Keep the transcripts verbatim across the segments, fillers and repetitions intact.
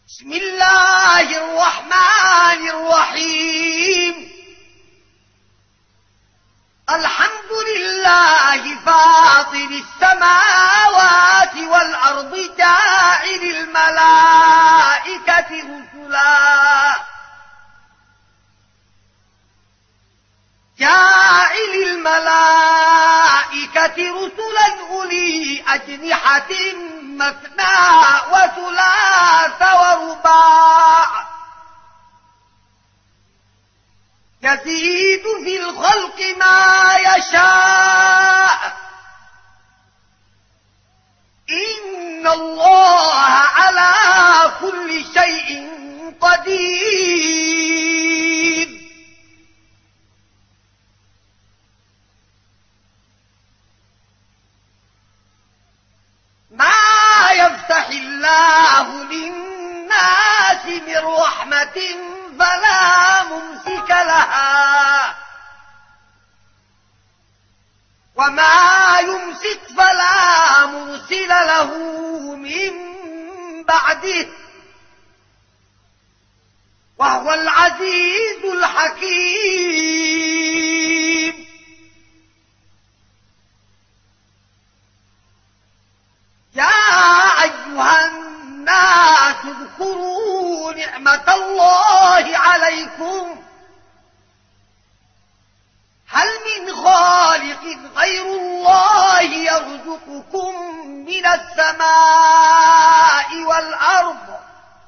بسم الله الرحمن الرحيم. الحمد لله فاطر السماوات والأرض جاعل الملائكة رسلا جاعل الملائكة رسلا أولي أجنحة مثنى وثلاث ورباع يزيد في الخلق ما يشاء إن الله على كل شيء قدير. ما يفتح الله للناس من رحمة فلا ممسك لها وما يمسك فلا مرسل له من بعده وهو العزيز الحكيم. يا أيها الناس اذكروا نعمة الله عليكم هل من خالق غير الله يرزقكم من السماء والأرض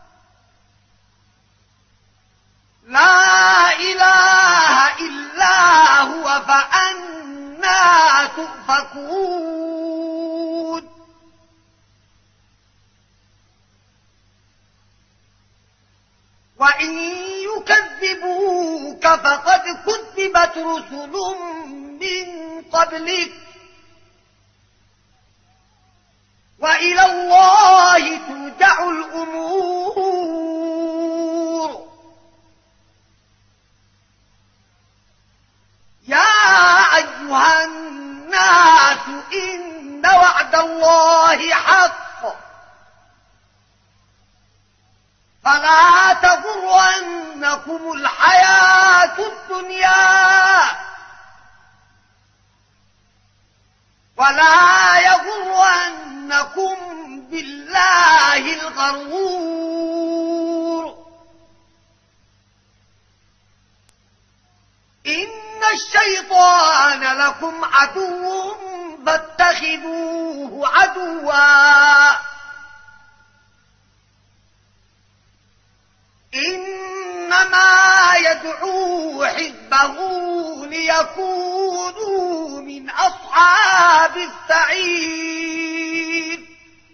لا إله إلا هو فأنى تؤفكون. وإن يكذبوك فقد كذبت رسل من قبلك وإلى الله ترجع الأمور. يا أيها الناس إن وعد الله حق فلا تغرنكم الحياة الدنيا ولا يغرنكم بالله الغرور. إن الشيطان لكم عدو فاتخذوه عدوا إنما يدعو حزبه ليكونوا من أصحاب السعير.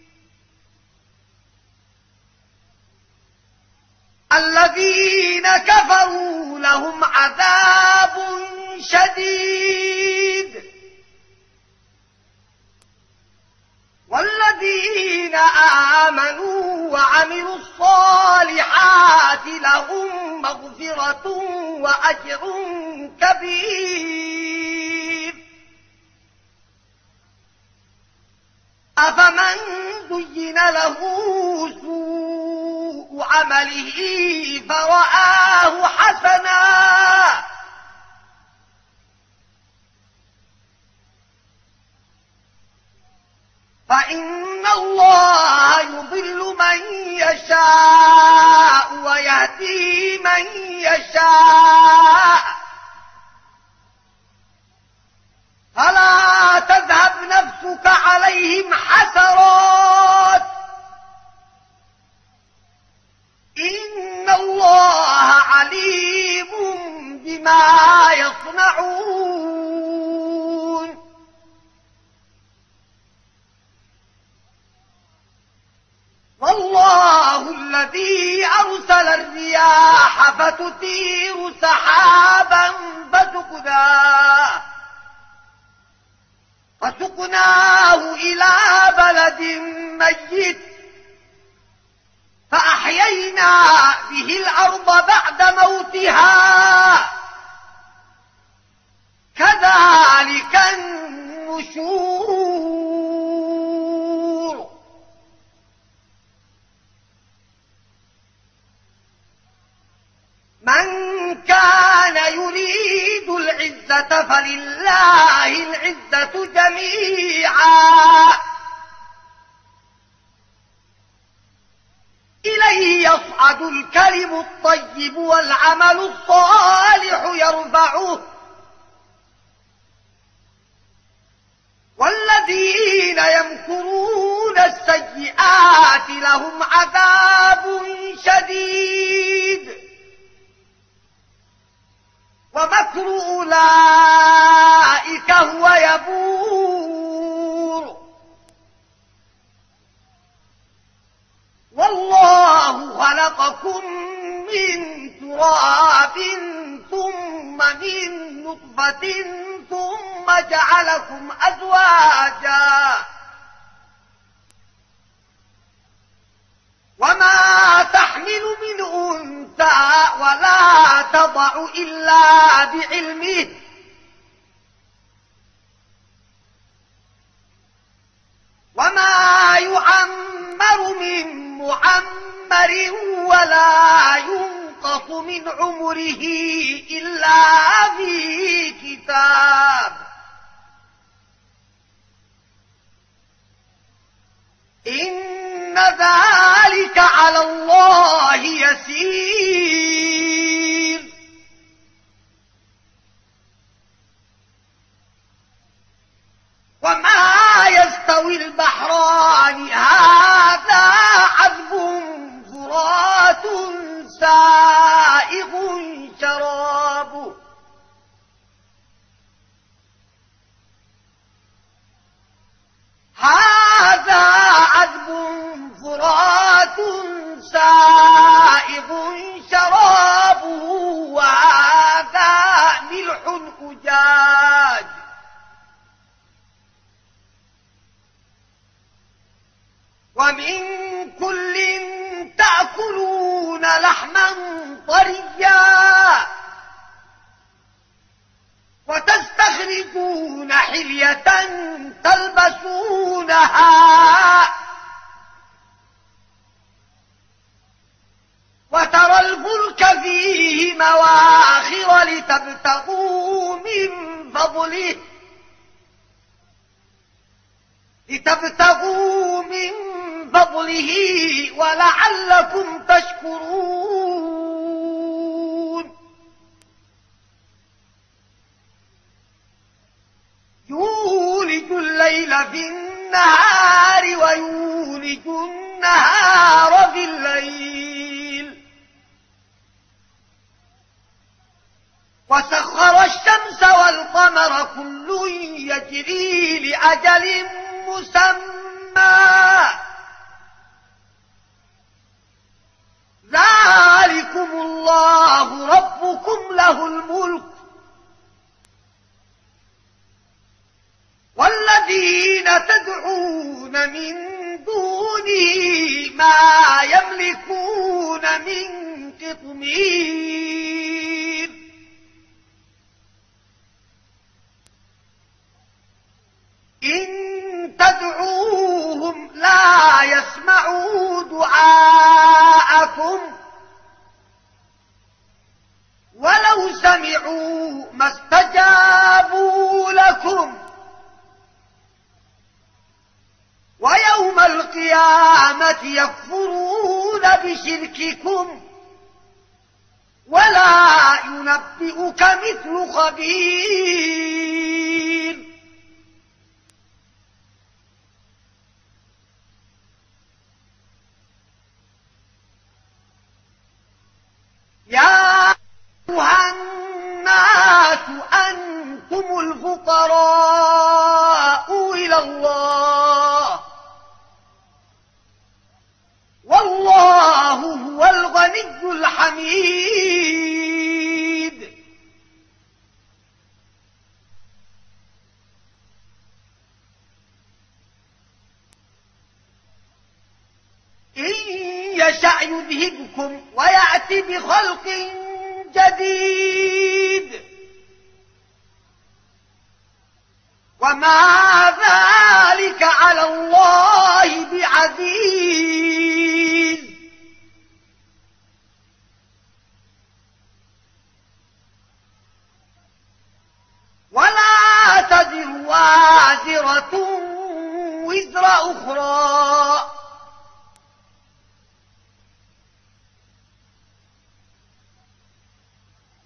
الذين كفروا لهم عذاب شديد والذين آمنوا وعملوا الصالحات لهم مغفرة وأجر كبير. أفمن زين له سوء عمله فرآه حسنا فإن الله يضل من يشاء ويهدي من يشاء فلا تذهب نفسك عليهم حسرات إن الله عليم بما يصنعون. والله الذي أرسل الرياح فتثير سحابا فسقناه فسقناه إلى بلد ميت فأحيينا به الأرض بعد موتها كذلك النشور. العزة فلله العزة جميعا إليه يصعد الكلم الطيب والعمل الصالح يرفعه والذين يمكرون السيئات لهم عذاب شديد ومكر أولئك هو يبور والله خلقكم من تراب ثم من نطفة ثم جعلكم أزواجا وما تحمل من أنثى ولا تضع إلا بعلمه وما يعمر من معمر ولا ينقص من عمره إلا في كتاب إن ذلك على الله يسير وما يستوي البحران هذا عذب فرات سائغ شرابه هذا عذب فرات سائغ شرابه وهذا ملح أجاج ومن كل تأكلون لحما طريا وتستخرجون حلية تلبسونها وترى الفلك فيه مواخر لتبتغوا من فضله لتبتغوا من فضله ولعلكم تشكرون يولج الليل في النهار ويولج النهار في الليل وسخر الشمس والقمر كل يجري لأجل مسمى ذلكم الله ربكم له الملك والذين تدعون من دونه ما يملكون من قطمير إن تدعوهم لا يسمعوا دعاءكم ولو سمعوا ما استجابوا لكم ويوم القيامة يكفرون بشرككم ولا ينبئك مثل خبير يا أيها الناس أنتم الفقراء إلى الله والله هو الغني الحميد إن يشأ يذهبكم ويأتي بخلق جديد وما ذلك على الله بعزيز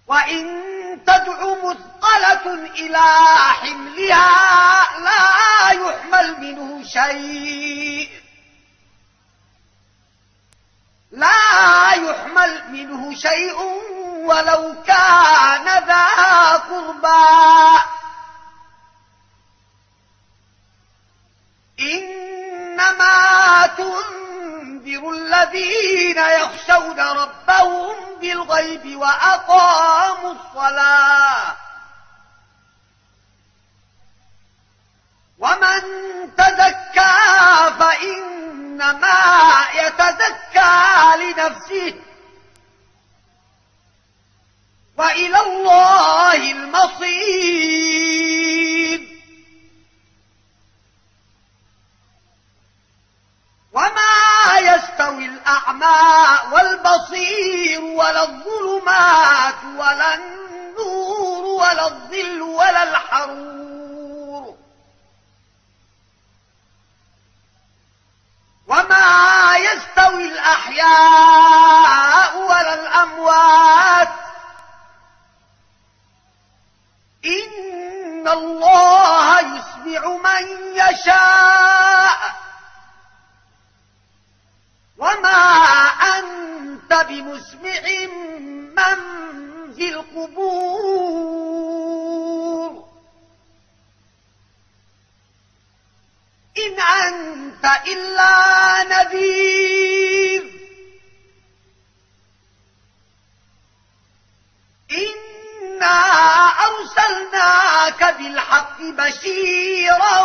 وإن تدع مثقلة إلى حملها لا يحمل منه شيء لا يحمل منه شيء ولو كان ذا قربى إنما تنذر الذين يخشون ربهم بالغيب وأقاموا الصلاة ومن تزكى فإنما يتزكى لنفسه وإلى الله المصير وما يستوي الأعمى والبصير ولا الظلمات ولا النور ولا الظل ولا الحرور وما يستوي الأحياء ولا الأموات إن الله يسمع من يشاء وما أنت بمسمع من في القبور إن أنت إلا نذير إنا أرسلناك بالحق بشيرا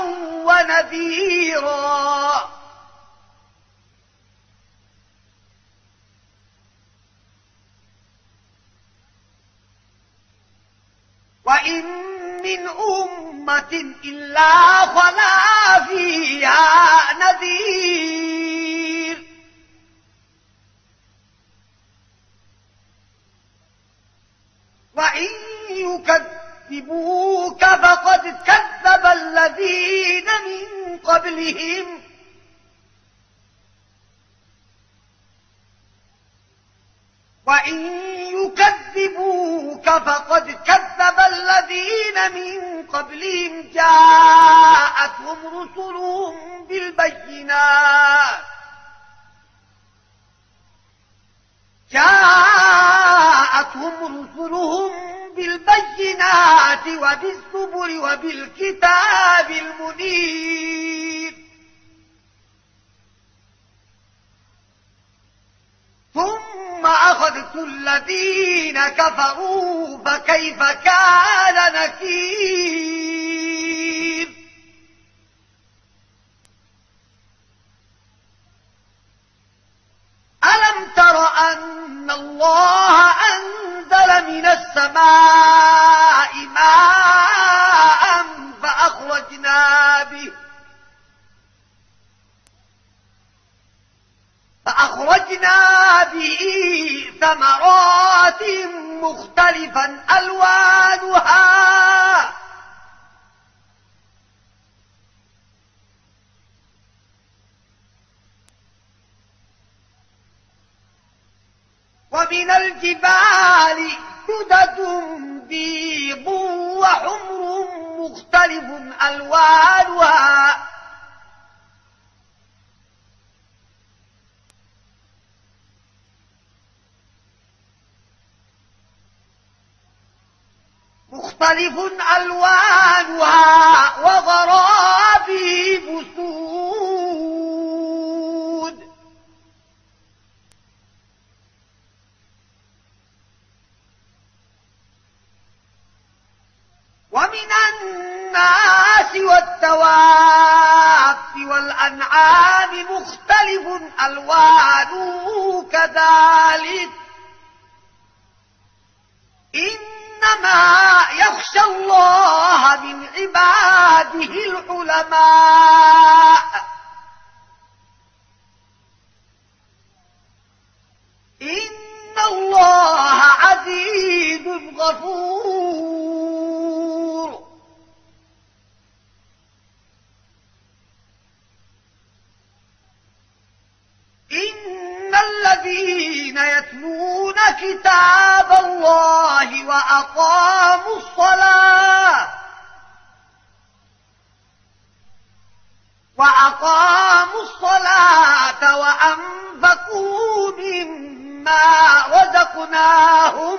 ونذيرا وإن من أمة إلا خلا فيها نذير وإن يكذبوك فقد كذب الذين من قبلهم وإن يكذبوك فقد كذب الذين من قبلهم جاءتهم رسلهم بالبينات جاءتهم رسلهم بالبينات وبالزبر وبالكتاب المنير ثم أخذت الذين كفروا فكيف كان نكير ألم تر أن الله أنزل من السماء ماء فأخرجنا به فأخرجنا به ثمرات مختلفا ألوانها ومن الجبال جدد بيض وحمر مختلف ألوانها مختلف ألوانها وغرابيب سود ومن الناس والدواب والأنعام مختلف ألوانه كذلك إنما يخشى الله من عباده العلماء إن الله عزيز غفور إن الذين الذين يتلون كتاب الله وأقاموا الصلاة وأقاموا الصلاة وأنفقوا مما رزقناهم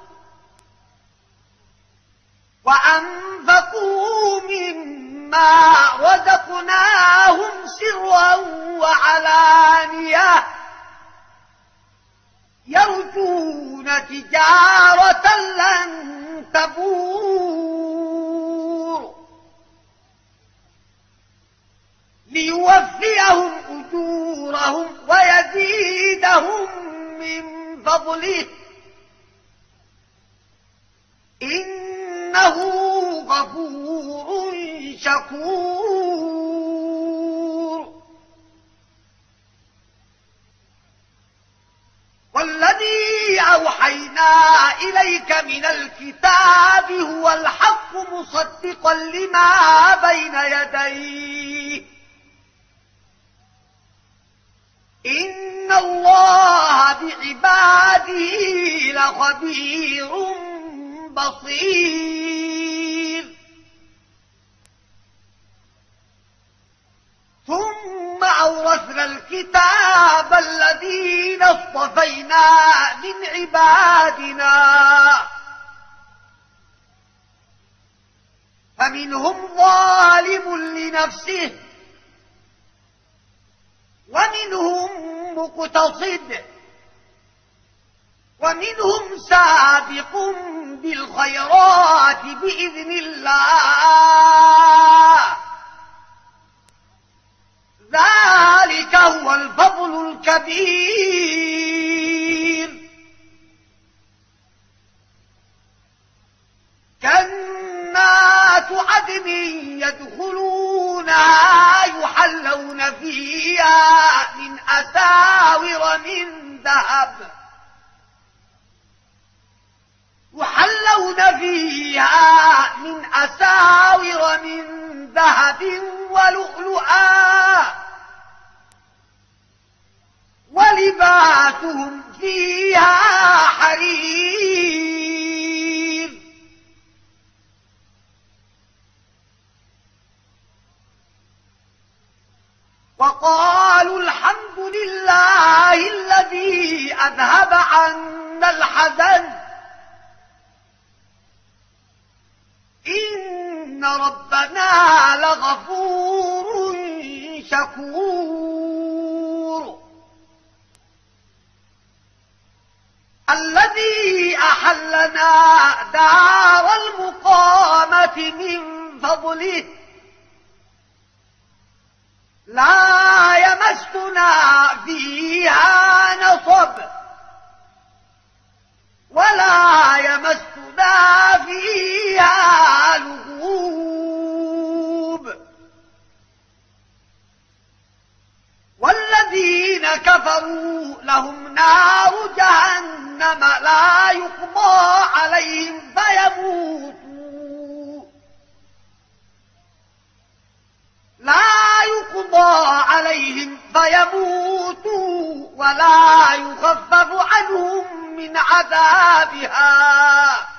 وأنفقوا مما رزقناهم سرا وعلانية يرجون تجارة لن تبور ليوفيهم أجورهم ويزيدهم من فضله إنه غفور شكور. والذي أوحينا إليك من الكتاب هو الحق مصدقا لما بين يديه إن الله بعباده لخبير بصير. ثم أورثنا الكتاب الذين اصطفينا من عبادنا فمنهم ظالم لنفسه ومنهم مقتصد ومنهم سابق بالخيرات بإذن الله ذلك هو الفضل الكبير. جنات عدن يدخلونها يحلون فيها من أساور من ذهب يحلون فيها من أساور من ذهب ولؤلؤا ولباسهم فيها حرير. وقالوا الحمد لله الذي أذهب عنا الحزن إن ربنا لغفور شكور. الذي أحلنا دار المقامة من فضله لا يمسنا فيها نصب ولا يمسنا فيها لغوب. والذين كفروا لهم نار جهنم لا يقضى عليهم فيموتوا لا يقضى عليهم فيموتوا ولا يخفف عنهم من عذابها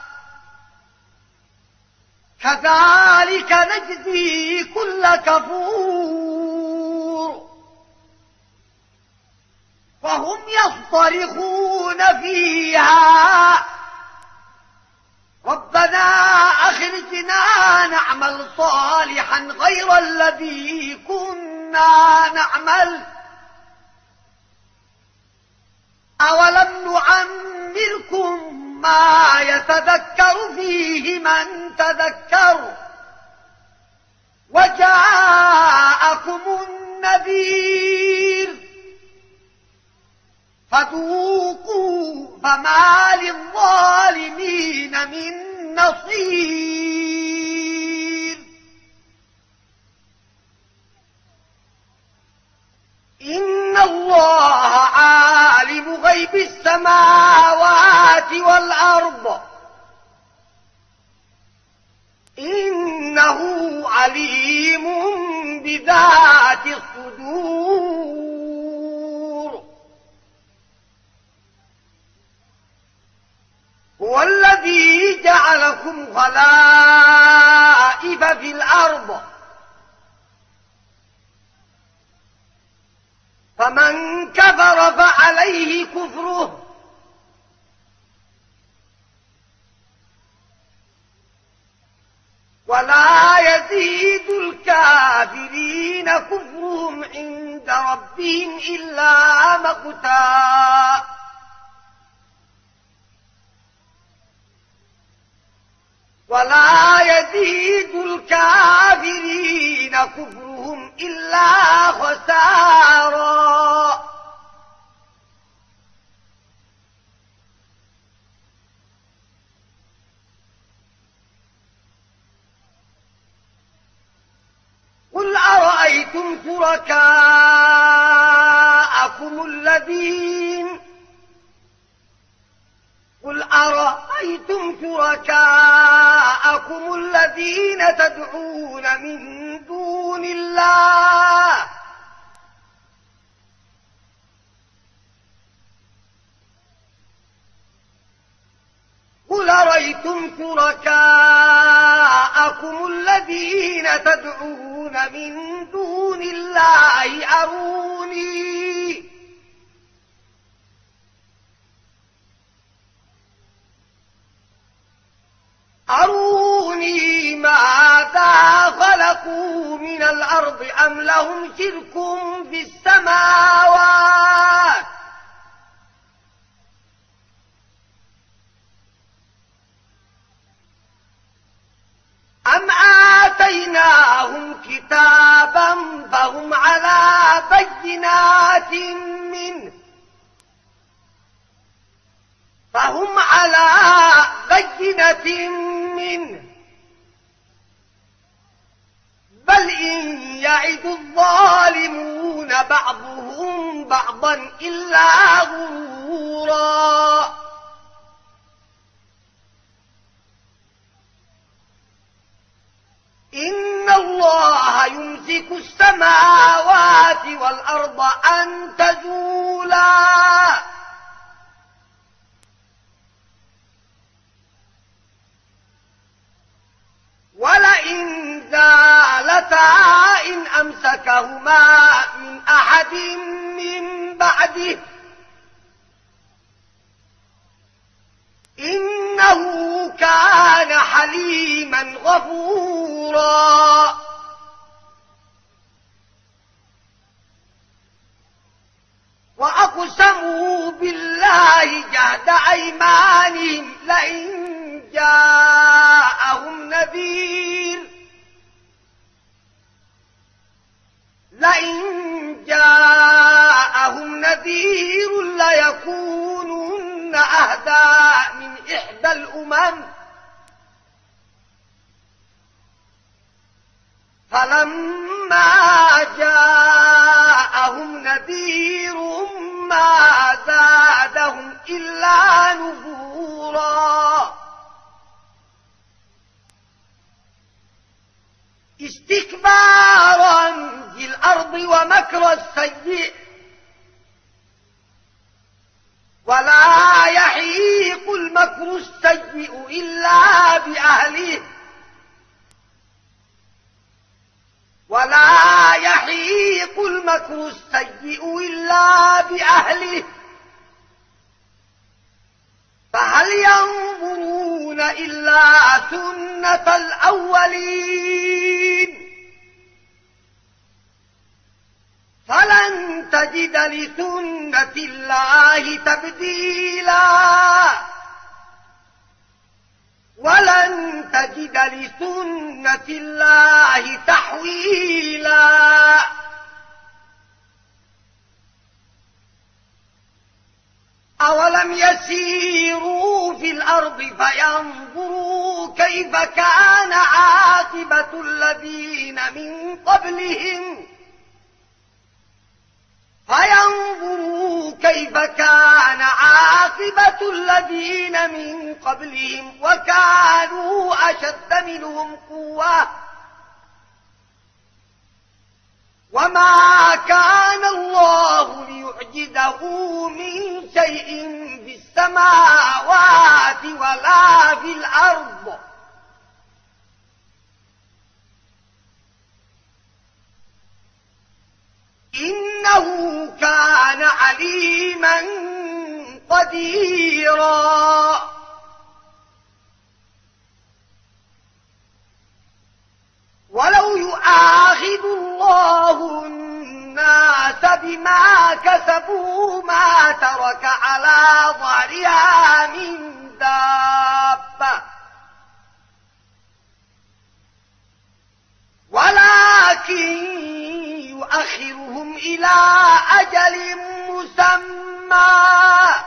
كذلك نجزي كل كفور. وهم يصطرخون فيها ربنا أخرجنا نعمل صالحا غير الذي كنا نعمل أولم نعمركم ما يتذكر فيه من تذكر وجاءكم النذير فذوقوا فما للظالمين من نصير. إن الله عالم غيب السماوات والأرض إنه عليم بذات الصدور. الذي جعلكم خلائف في الأرض فمن كفر فعليه كفره ولا يزيد الكافرين كفرهم عند ربهم إلا مقتا ولا يزيد الكافرين كفرهم إلا خسارا قل أرأيتم شركاءكم الذين قل أرأيتم شركاءكم الذين تدعون من دون الله قل أرأيتم شركاءكم الذين تدعون من دون الله أروني أروني ماذا خلقوا من الأرض أم لهم شرك في السماوات أم آتيناهم كتابا فهم على بينات منه فهم على بينة منه بل إن يعد الظالمون بعضهم بعضا إلا غرورا إن الله يمسك السماوات والأرض أن تزولا ولئن زالتا إن أمسكهما من أحد من بعده إنه كان حليما غفورا وأقسموا بالله جهد أيمانهم لئن جاءهم نذير لئن جاءهم نذير ليكونن أهدى من إحدى الأمم فلما جاءهم نذير ما زادهم إلا نفورا استكبارا في الأرض ومكر السيء ولا يحيق المكر السيء إلا بأهله ولا يحيق المكر السيء إلا بأهله فهل ينظرون إلا سنة الأولين فلن تجد لسنة الله تبديلا ولن تجد لسنة الله تحويلا أولم يسيروا في الأرض فينظروا كيف كان عاقبة الذين من قبلهم فينظروا كيف كان عاقبة الذين من قبلهم وكانوا أشد منهم قوة وما كان الله ليعجزه من شيء في السماء السماوات ولا في الأرض إنه كان عليما قديرا ولو يؤاخذ الله الناس بما كسبوا ما ترك على ظهرها من دابة ولكن يؤخرهم إلى أجل مسمى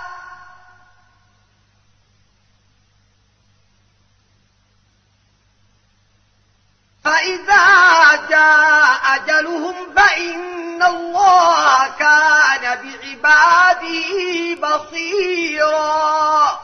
فإذا جاء أجلهم فإن الله كان بعباده بصيرا